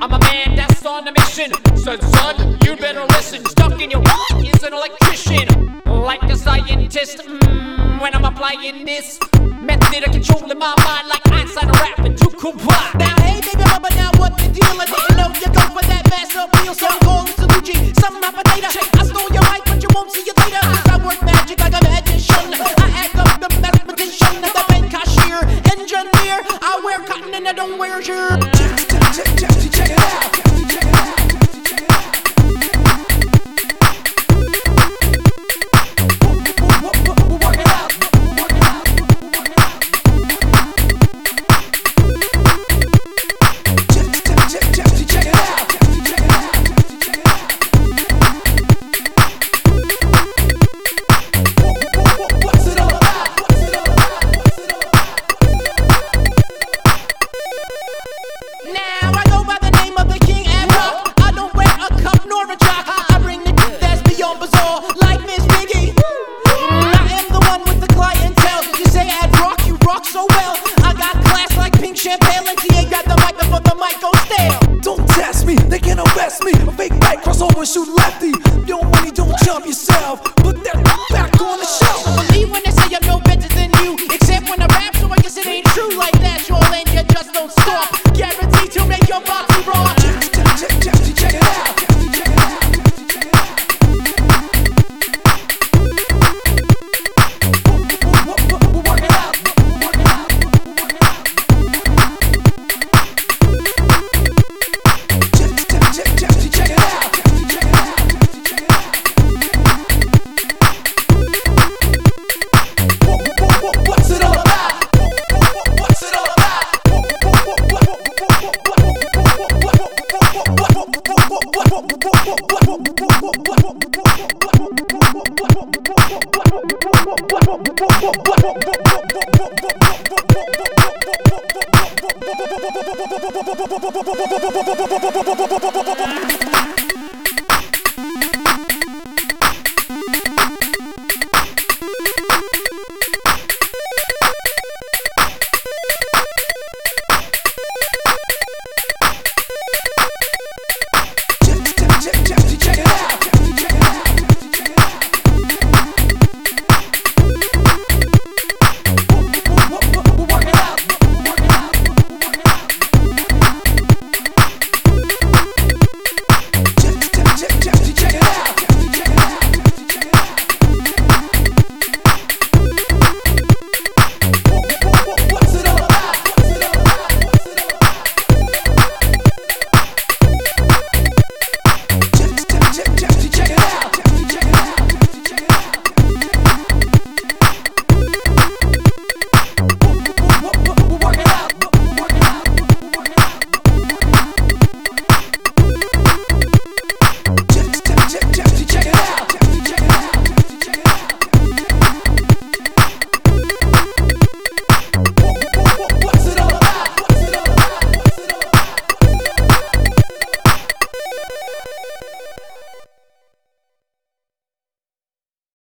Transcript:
I'm a man that's on a mission. Son, you better listen. Stuck in your what is an electrician. Like a scientist, when I'm applying this method of controlling my mind like Einstein rapping to Kublai. Now hey baby mama, now what the deal? I didn't know you go for that mass appeal. So I'm calling Salucci, some appetizer. I stole your mic but you won't see it later. I work magic like a magician. I act up the mathematician, the bank cashier, engineer. I wear cotton and I don't wear shirt. Check it out. Don't test me, they can't arrest me. A fake right, cross over and shoot lefty. Your money, don't jump yourself. Put that back on the shelf. I believe when they say I'm no better than you, except when I rap, so I guess it ain't true like that. Your lane, you just don't stop. Guaranteed to make your body raw. Check it out. What